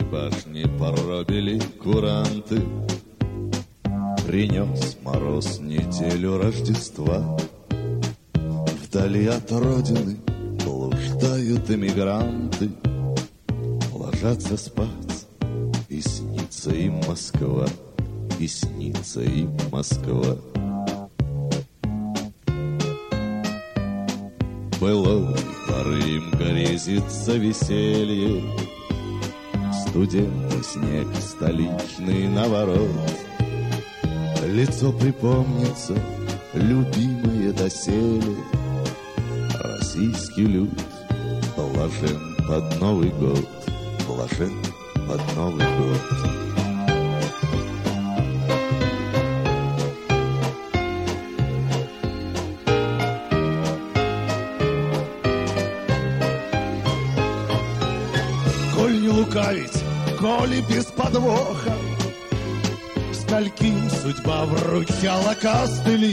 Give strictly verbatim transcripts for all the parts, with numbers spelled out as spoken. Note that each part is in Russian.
башни поробили куранты. Принес мороз неделю Рождества. Вдали от родины блуждают эмигранты. Ложатся спать, и снится им Москва, и снится им Москва. Былой поры им грезится веселье, студенный снег, столичный наворот. Лицо припомнится, любимое доселе. Российский люд блажен под Новый год, блажен под Новый год. Коль не лукавить, коли без подвоха, скольким судьба вручала костыли.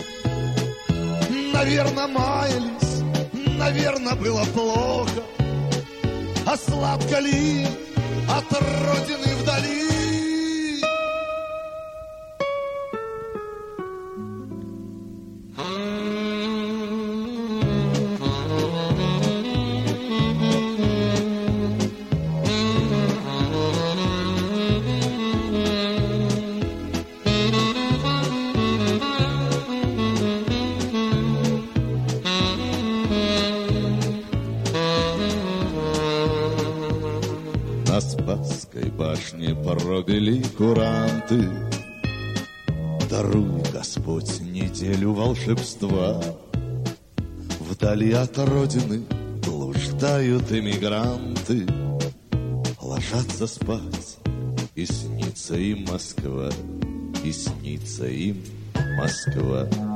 Наверно, маялись, наверно, было плохо. А сладко ли от родины вдали? На Спасской башне поробили куранты. Даруй, Господь, неделю волшебства. Вдали от родины блуждают эмигранты. Ложатся спать, и снится им Москва, и снится им Москва.